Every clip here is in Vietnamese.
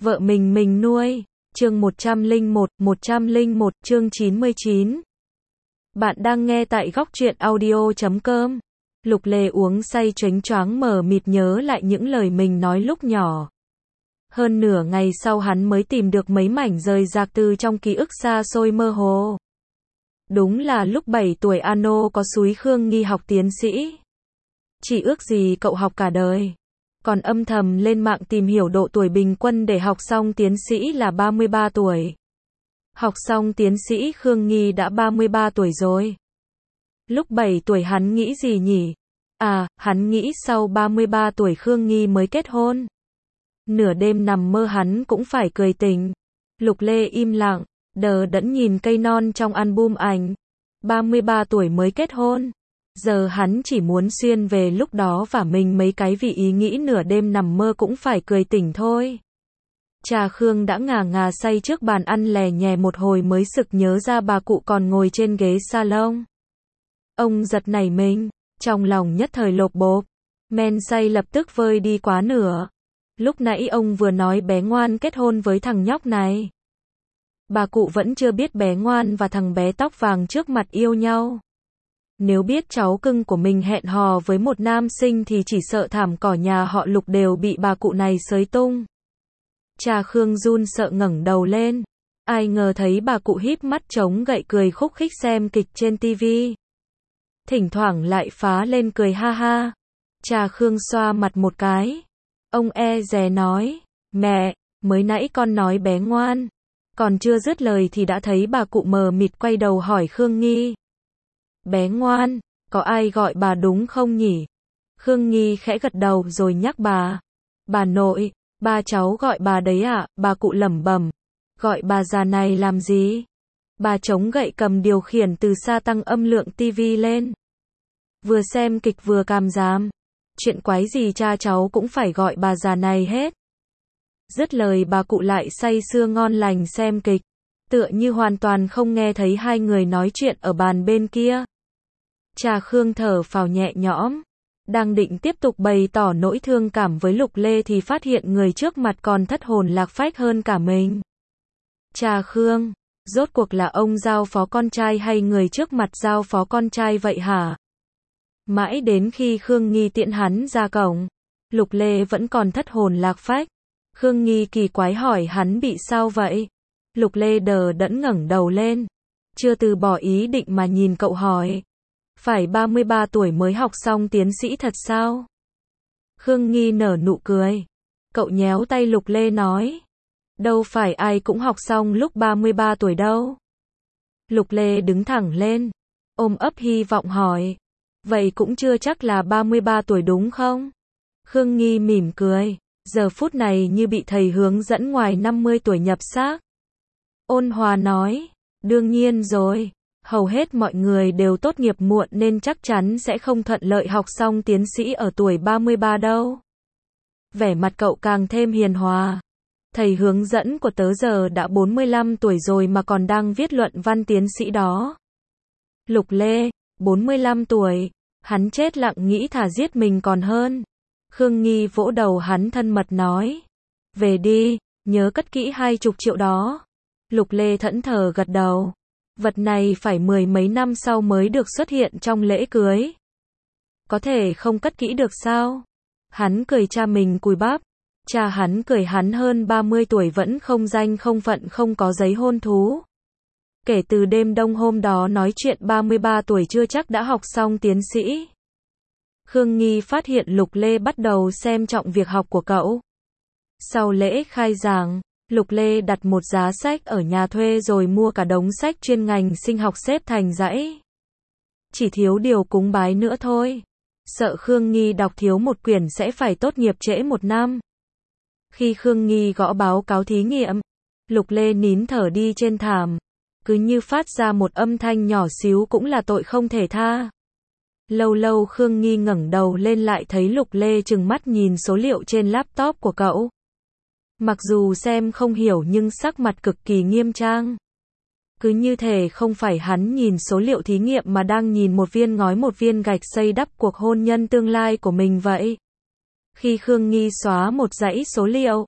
Vợ mình nuôi. Chương 101, chương 99. Bạn đang nghe tại góc truyện audio.com. Lục Lê uống say choáng choáng mờ mịt nhớ lại những lời mình nói lúc nhỏ. Hơn nửa ngày sau hắn mới tìm được mấy mảnh rời rạc từ trong ký ức xa xôi mơ hồ. Đúng là lúc 7 tuổi Ano có xúi Khương Nghi học tiến sĩ. Chỉ ước gì cậu học cả đời. Còn âm thầm lên mạng tìm hiểu độ tuổi bình quân để học xong tiến sĩ là 33 tuổi. Học xong tiến sĩ Khương Nghi đã 33 tuổi rồi. Lúc 7 tuổi hắn nghĩ gì nhỉ? À, hắn nghĩ sau 33 tuổi Khương Nghi mới kết hôn. Nửa đêm nằm mơ hắn cũng phải cười tỉnh. Lục Lê im lặng, đờ đẫn nhìn cây non trong album ảnh. 33 tuổi mới kết hôn. Giờ hắn chỉ muốn xuyên về lúc đó và mình mấy cái vì ý nghĩ nửa đêm nằm mơ cũng phải cười tỉnh thôi. Cha Khương đã ngà ngà say trước bàn ăn lè nhè một hồi mới sực nhớ ra bà cụ còn ngồi trên ghế salon. Ông giật nảy mình, trong lòng nhất thời lộp bộp, men say lập tức vơi đi quá nửa. Lúc nãy ông vừa nói bé Ngoan kết hôn với thằng nhóc này. Bà cụ vẫn chưa biết bé Ngoan và thằng bé tóc vàng trước mặt yêu nhau. Nếu biết cháu cưng của mình hẹn hò với một nam sinh thì chỉ sợ thảm cỏ nhà họ Lục đều bị bà cụ này xới tung. Cha Khương run sợ ngẩng đầu lên. Ai ngờ thấy bà cụ híp mắt chống gậy cười khúc khích xem kịch trên tivi. Thỉnh thoảng lại phá lên cười ha ha. Cha Khương xoa mặt một cái. Ông e dè nói, mẹ, mới nãy con nói bé Ngoan. Còn chưa dứt lời thì đã thấy bà cụ mờ mịt quay đầu hỏi Khương Nghi. Bé Ngoan, có ai gọi bà đúng không nhỉ? Khương Nghi khẽ gật đầu rồi nhắc bà. Bà nội, ba cháu gọi bà đấy ạ, bà cụ lẩm bẩm. Gọi bà già này làm gì? Bà chống gậy cầm điều khiển từ xa tăng âm lượng tivi lên. Vừa xem kịch vừa cảm giảm. Chuyện quái gì cha cháu cũng phải gọi bà già này hết. Dứt lời bà cụ lại say sưa ngon lành xem kịch. Tựa như hoàn toàn không nghe thấy hai người nói chuyện ở bàn bên kia. Cha Khương thở phào nhẹ nhõm. Đang định tiếp tục bày tỏ nỗi thương cảm với Lục Lê thì phát hiện người trước mặt còn thất hồn lạc phách hơn cả mình. Cha Khương, rốt cuộc là ông giao phó con trai hay người trước mặt giao phó con trai vậy hả? Mãi đến khi Khương Nghi tiễn hắn ra cổng, Lục Lê vẫn còn thất hồn lạc phách. Khương Nghi kỳ quái hỏi hắn bị sao vậy? Lục Lê đờ đẫn ngẩng đầu lên, chưa từ bỏ ý định mà nhìn cậu hỏi. Phải 33 tuổi mới học xong tiến sĩ thật sao? Khương Nghi nở nụ cười. Cậu nhéo tay Lục Lê nói. Đâu phải ai cũng học xong lúc 33 tuổi đâu. Lục Lê đứng thẳng lên, ôm ấp hy vọng hỏi. Vậy cũng chưa chắc là 33 tuổi đúng không? Khương Nghi mỉm cười, giờ phút này như bị thầy hướng dẫn ngoài 50 tuổi nhập xác. Ôn hòa nói, đương nhiên rồi. Hầu hết mọi người đều tốt nghiệp muộn nên chắc chắn sẽ không thuận lợi học xong tiến sĩ ở tuổi 33 đâu. Vẻ mặt cậu càng thêm hiền hòa. Thầy hướng dẫn của tớ giờ đã 45 tuổi rồi mà còn đang viết luận văn tiến sĩ đó. Lục Lê, 45 tuổi, hắn chết lặng nghĩ thà giết mình còn hơn. Khương Nghi vỗ đầu hắn thân mật nói. Về đi, nhớ cất kỹ 20 triệu đó. Lục Lê thẫn thờ gật đầu. Vật này phải 10 mấy năm sau mới được xuất hiện trong lễ cưới. Có thể không cất kỹ được sao? Hắn cười cha mình cùi bắp. Cha hắn cười hắn hơn 30 tuổi vẫn không danh không phận không có giấy hôn thú. Kể từ đêm đông hôm đó nói chuyện 33 tuổi chưa chắc đã học xong tiến sĩ. Khương Nghi phát hiện Lục Lê bắt đầu xem trọng việc học của cậu. Sau lễ khai giảng, Lục Lê đặt một giá sách ở nhà thuê rồi mua cả đống sách chuyên ngành sinh học xếp thành dãy. Chỉ thiếu điều cúng bái nữa thôi. Sợ Khương Nghi đọc thiếu một quyển sẽ phải tốt nghiệp trễ một năm. Khi Khương Nghi gõ báo cáo thí nghiệm, Lục Lê nín thở đi trên thảm. Cứ như phát ra một âm thanh nhỏ xíu cũng là tội không thể tha. Lâu lâu Khương Nghi ngẩng đầu lên lại thấy Lục Lê trừng mắt nhìn số liệu trên laptop của cậu. Mặc dù xem không hiểu nhưng sắc mặt cực kỳ nghiêm trang. Cứ như thể không phải hắn nhìn số liệu thí nghiệm mà đang nhìn một viên ngói một viên gạch xây đắp cuộc hôn nhân tương lai của mình vậy. Khi Khương Nghi xóa một dãy số liệu,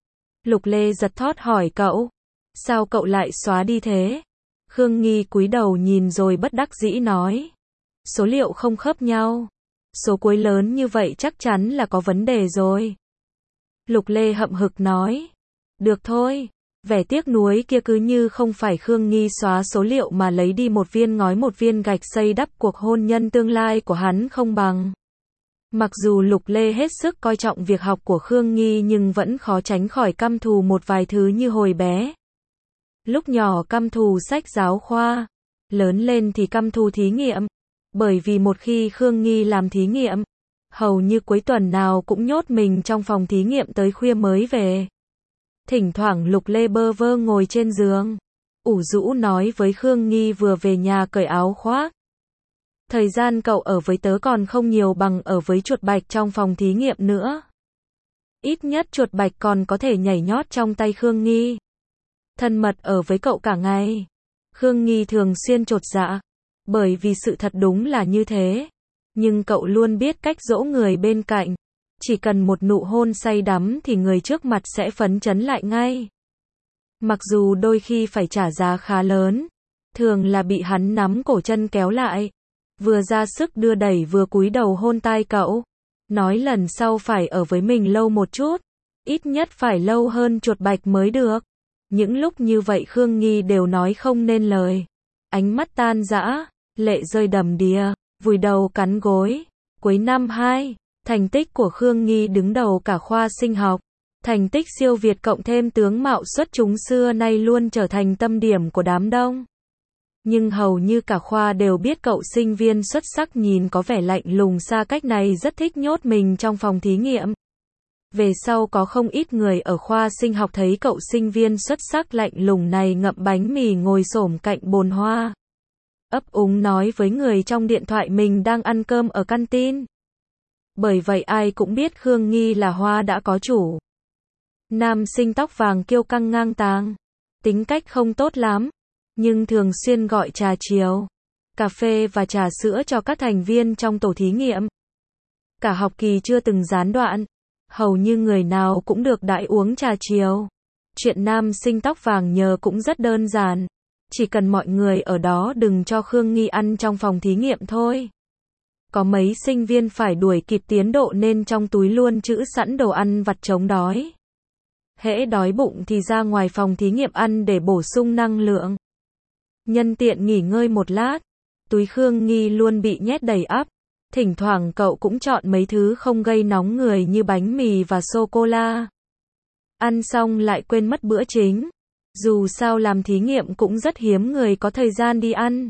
Lục Lê giật thót hỏi cậu. Sao cậu lại xóa đi thế? Khương Nghi cúi đầu nhìn rồi bất đắc dĩ nói. Số liệu không khớp nhau. Số cuối lớn như vậy chắc chắn là có vấn đề rồi. Lục Lê hậm hực nói. Được thôi. Vẻ tiếc nuối kia cứ như không phải Khương Nghi xóa số liệu mà lấy đi một viên ngói một viên gạch xây đắp cuộc hôn nhân tương lai của hắn không bằng. Mặc dù Lục Lê hết sức coi trọng việc học của Khương Nghi nhưng vẫn khó tránh khỏi căm thù một vài thứ như hồi bé. Lúc nhỏ căm thù sách giáo khoa, lớn lên thì căm thù thí nghiệm. Bởi vì một khi Khương Nghi làm thí nghiệm, hầu như cuối tuần nào cũng nhốt mình trong phòng thí nghiệm tới khuya mới về. Thỉnh thoảng Lục Lê bơ vơ ngồi trên giường, ủ rũ nói với Khương Nghi vừa về nhà cởi áo khoác. Thời gian cậu ở với tớ còn không nhiều bằng ở với chuột bạch trong phòng thí nghiệm nữa. Ít nhất chuột bạch còn có thể nhảy nhót trong tay Khương Nghi. Thân mật ở với cậu cả ngày. Khương Nghi thường xuyên chột dạ. Bởi vì sự thật đúng là như thế. Nhưng cậu luôn biết cách dỗ người bên cạnh. Chỉ cần một nụ hôn say đắm thì người trước mặt sẽ phấn chấn lại ngay. Mặc dù đôi khi phải trả giá khá lớn. Thường là bị hắn nắm cổ chân kéo lại. Vừa ra sức đưa đẩy vừa cúi đầu hôn tai cậu. Nói lần sau phải ở với mình lâu một chút. Ít nhất phải lâu hơn chuột bạch mới được. Những lúc như vậy Khương Nghi đều nói không nên lời. Ánh mắt tan rã, lệ rơi đầm đìa, vùi đầu cắn gối. Cuối năm 2, thành tích của Khương Nghi đứng đầu cả khoa sinh học. Thành tích siêu việt cộng thêm tướng mạo xuất chúng xưa nay luôn trở thành tâm điểm của đám đông. Nhưng hầu như cả khoa đều biết cậu sinh viên xuất sắc nhìn có vẻ lạnh lùng xa cách này rất thích nhốt mình trong phòng thí nghiệm. Về sau có không ít người ở khoa sinh học thấy cậu sinh viên xuất sắc lạnh lùng này ngậm bánh mì ngồi xổm cạnh bồn hoa. Ấp úng nói với người trong điện thoại mình đang ăn cơm ở canteen. Bởi vậy ai cũng biết Khương Nghi là hoa đã có chủ. Nam sinh tóc vàng kiêu căng ngang tàng. Tính cách không tốt lắm. Nhưng thường xuyên gọi trà chiều, cà phê và trà sữa cho các thành viên trong tổ thí nghiệm. Cả học kỳ chưa từng gián đoạn. Hầu như người nào cũng được đãi uống trà chiều. Chuyện nam sinh tóc vàng nhờ cũng rất đơn giản. Chỉ cần mọi người ở đó đừng cho Khương Nghi ăn trong phòng thí nghiệm thôi. Có mấy sinh viên phải đuổi kịp tiến độ nên trong túi luôn trữ sẵn đồ ăn vặt chống đói. Hễ đói bụng thì ra ngoài phòng thí nghiệm ăn để bổ sung năng lượng. Nhân tiện nghỉ ngơi một lát, túi Khương Nghi luôn bị nhét đầy ắp. Thỉnh thoảng cậu cũng chọn mấy thứ không gây nóng người như bánh mì và sô-cô-la. Ăn xong lại quên mất bữa chính. Dù sao làm thí nghiệm cũng rất hiếm người có thời gian đi ăn.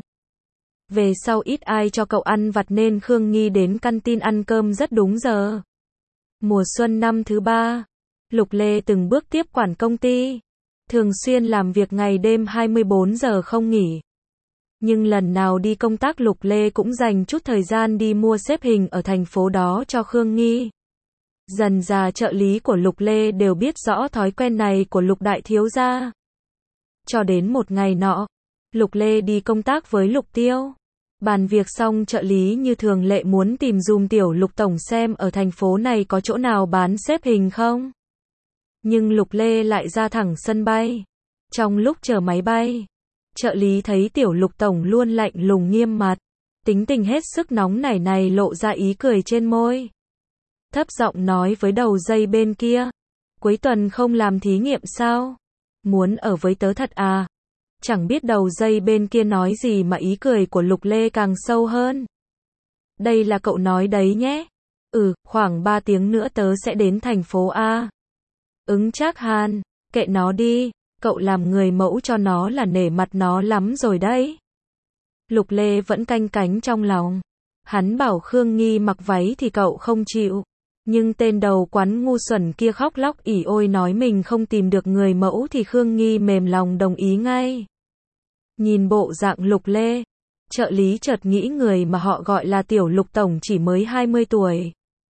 Về sau ít ai cho cậu ăn vặt nên Khương Nghi đến canteen ăn cơm rất đúng giờ. Mùa xuân năm thứ 3, Lục Lê từng bước tiếp quản công ty. Thường xuyên làm việc ngày đêm 24 giờ không nghỉ. Nhưng lần nào đi công tác Lục Lê cũng dành chút thời gian đi mua xếp hình ở thành phố đó cho Khương Nghi. Dần dà trợ lý của Lục Lê đều biết rõ thói quen này của Lục đại thiếu gia. Cho đến một ngày nọ, Lục Lê đi công tác với Lục Tiêu. Bàn việc xong trợ lý như thường lệ muốn tìm dùm tiểu Lục tổng xem ở thành phố này có chỗ nào bán xếp hình không. Nhưng Lục Lê lại ra thẳng sân bay. Trong lúc chờ máy bay, trợ lý thấy tiểu Lục tổng luôn lạnh lùng nghiêm mặt. Tính tình hết sức nóng nảy này lộ ra ý cười trên môi. Thấp giọng nói với đầu dây bên kia. Cuối tuần không làm thí nghiệm sao? Muốn ở với tớ thật à? Chẳng biết đầu dây bên kia nói gì mà ý cười của Lục Lê càng sâu hơn. Đây là cậu nói đấy nhé. Khoảng 3 tiếng nữa tớ sẽ đến thành phố A. Ứng Trác Hàn, kệ nó đi, cậu làm người mẫu cho nó là nể mặt nó lắm rồi đấy. Lục Lê vẫn canh cánh trong lòng. Hắn bảo Khương Nghi mặc váy thì cậu không chịu. Nhưng tên đầu quán ngu xuẩn kia khóc lóc ỉ ôi nói mình không tìm được người mẫu thì Khương Nghi mềm lòng đồng ý ngay. Nhìn bộ dạng Lục Lê, trợ lý chợt nghĩ người mà họ gọi là tiểu Lục tổng chỉ mới 20 tuổi.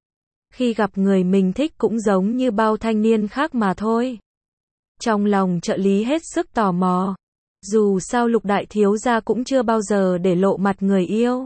Khi gặp người mình thích cũng giống như bao thanh niên khác mà thôi. Trong lòng trợ lý hết sức tò mò. Dù sao Lục đại thiếu gia cũng chưa bao giờ để lộ mặt người yêu.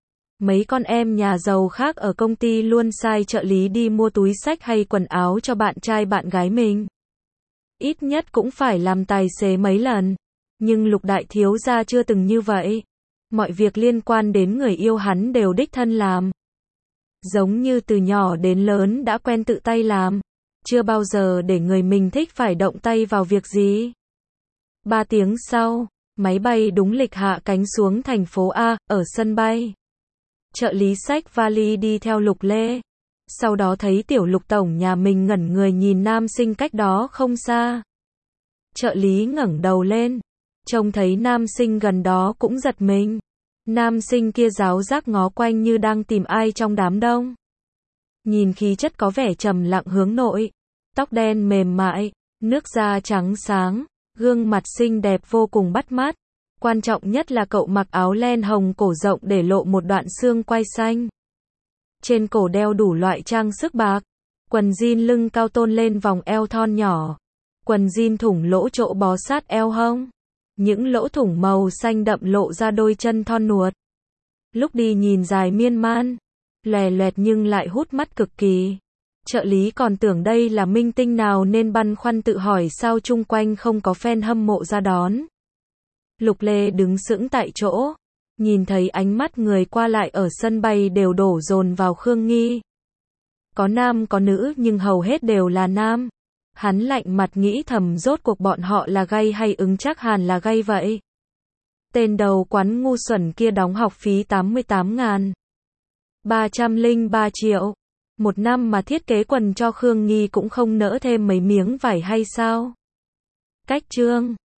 Mấy con em nhà giàu khác ở công ty luôn sai trợ lý đi mua túi xách hay quần áo cho bạn trai bạn gái mình. ít nhất cũng phải làm tài xế mấy lần. Nhưng Lục đại thiếu gia chưa từng như vậy. Mọi việc liên quan đến người yêu hắn đều đích thân làm. Giống như từ nhỏ đến lớn đã quen tự tay làm. Chưa bao giờ để người mình thích phải động tay vào việc gì. 3 tiếng sau, máy bay đúng lịch hạ cánh xuống thành phố A, ở sân bay. Trợ lý xách vali đi theo Lục Lê. Sau đó thấy tiểu Lục tổng nhà mình ngẩn người nhìn nam sinh cách đó không xa. Trợ lý ngẩng đầu lên, trông thấy nam sinh gần đó cũng giật mình. Nam sinh kia ráo rác ngó quanh như đang tìm ai trong đám đông. Nhìn khí chất có vẻ trầm lặng hướng nội, tóc đen mềm mại, nước da trắng sáng, gương mặt xinh đẹp vô cùng bắt mắt. Quan trọng nhất là cậu mặc áo len hồng cổ rộng để lộ một đoạn xương quai xanh. Trên cổ đeo đủ loại trang sức bạc, quần jean lưng cao tôn lên vòng eo thon nhỏ, quần jean thủng lỗ chỗ bó sát eo hông. Những lỗ thủng màu xanh đậm lộ ra đôi chân thon nuột. Lúc đi nhìn dài miên man, lòe loẹt nhưng lại hút mắt cực kỳ. Trợ lý còn tưởng đây là minh tinh nào nên băn khoăn tự hỏi sao chung quanh không có fan hâm mộ ra đón. Lục Lê đứng sững tại chỗ, nhìn thấy ánh mắt người qua lại ở sân bay đều đổ dồn vào Khương Nghi. Có nam có nữ nhưng hầu hết đều là nam. Hắn lạnh mặt nghĩ thầm rốt cuộc bọn họ là gay hay ứng chắc hẳn là gay vậy. Tên đầu quán ngu xuẩn kia đóng học phí 88.000. 303 triệu. Một năm mà thiết kế quần cho Khương Nghi cũng không nỡ thêm mấy miếng vải hay sao? Cách chương